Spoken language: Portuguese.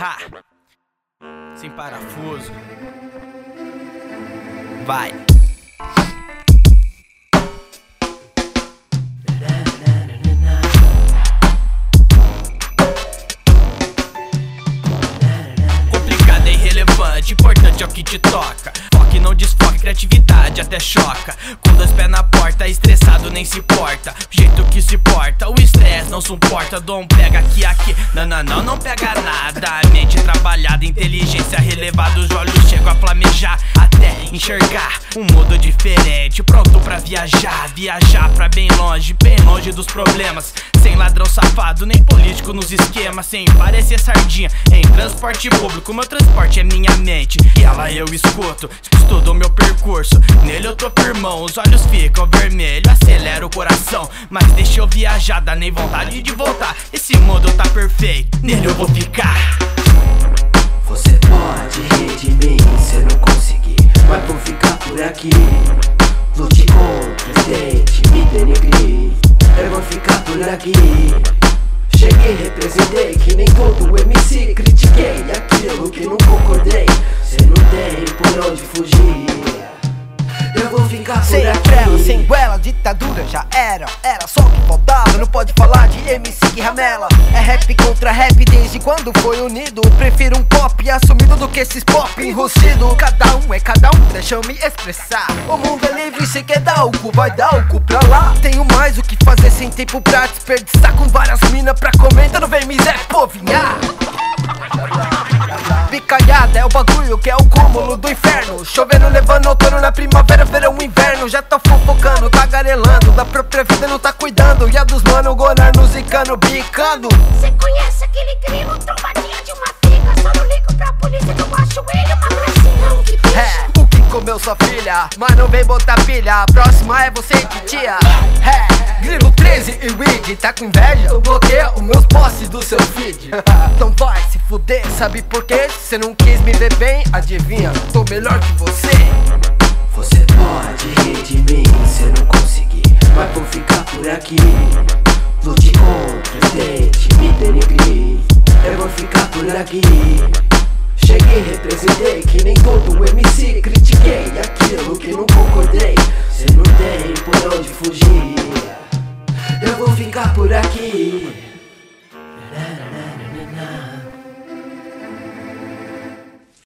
Ha! Sem parafuso. Vai! Complicado é irrelevante, importante é o que te toca. Foque, não desfoque, criatividade até choca. Com dois pés na porta, estressado nem se porta. Jeito que se porta, o estresse não suporta. Dom pega aqui, não pega nada. A mente trabalhada, inteligência relevada. Os olhos chegam a flamejar até enxergar um mundo diferente, pronto pra viajar. Viajar pra bem longe dos problemas. Sem ladrão safado, nem político nos esquemas. Sem parecer sardinha em transporte público. Meu transporte é minha mente e ela eu escuto. Estudo o meu percurso, nele eu tô firmão. Os olhos ficam vermelhos, acelera o coração. Mas deixa eu viajar, dá nem vontade de voltar. Esse mundo tá perfeito, nele eu vou ficar. Você pode rir de mim se eu não conseguir, mas vou ficar por aqui. Lute com o presidente, me denegrir, eu vou ficar por aqui. Cheguei, representei, que nem todo MC. Critiquei aquilo que não concordei. Cê não tem por onde fugir, eu vou ficar por sem aqui. trela, sem goela, ditadura já era. Era só o que faltava, não pode falar de MC que ramela. É rap contra rap desde quando foi unido. Prefiro um pop assumido do que esses pop enrustido. Cada um é cada um, deixa eu me expressar. O mundo é livre, se quer dar o cu, vai dar o cu pra lá. Tenho mais o que fazer sem tempo pra desperdiçar. Com várias minas pra comer, então não vem miséria povinhar. Picalhada é o bagulho que é o cúmulo do inferno. Chovendo, levando outono na primavera, verão, inverno. Já tá fofocando, tagarelando, da própria vida não tá cuidando. E a dos mano, gonar no zicano, bicando. Cê conhece aquele grilo, trombadinha de uma figa. Só não ligo pra polícia que eu acho ele uma gracinha. Que bicho. É, o que comeu sua filha, mas não vem botar pilha. A próxima é você de tia. É, grilo 13 e Wig, tá com inveja? Eu bloqueio os meus posts do seu feed. Então vai se fuder, sabe por quê? Cê não quis me ver bem, adivinha, tô melhor que você. Você pode rir de mim se eu não conseguir,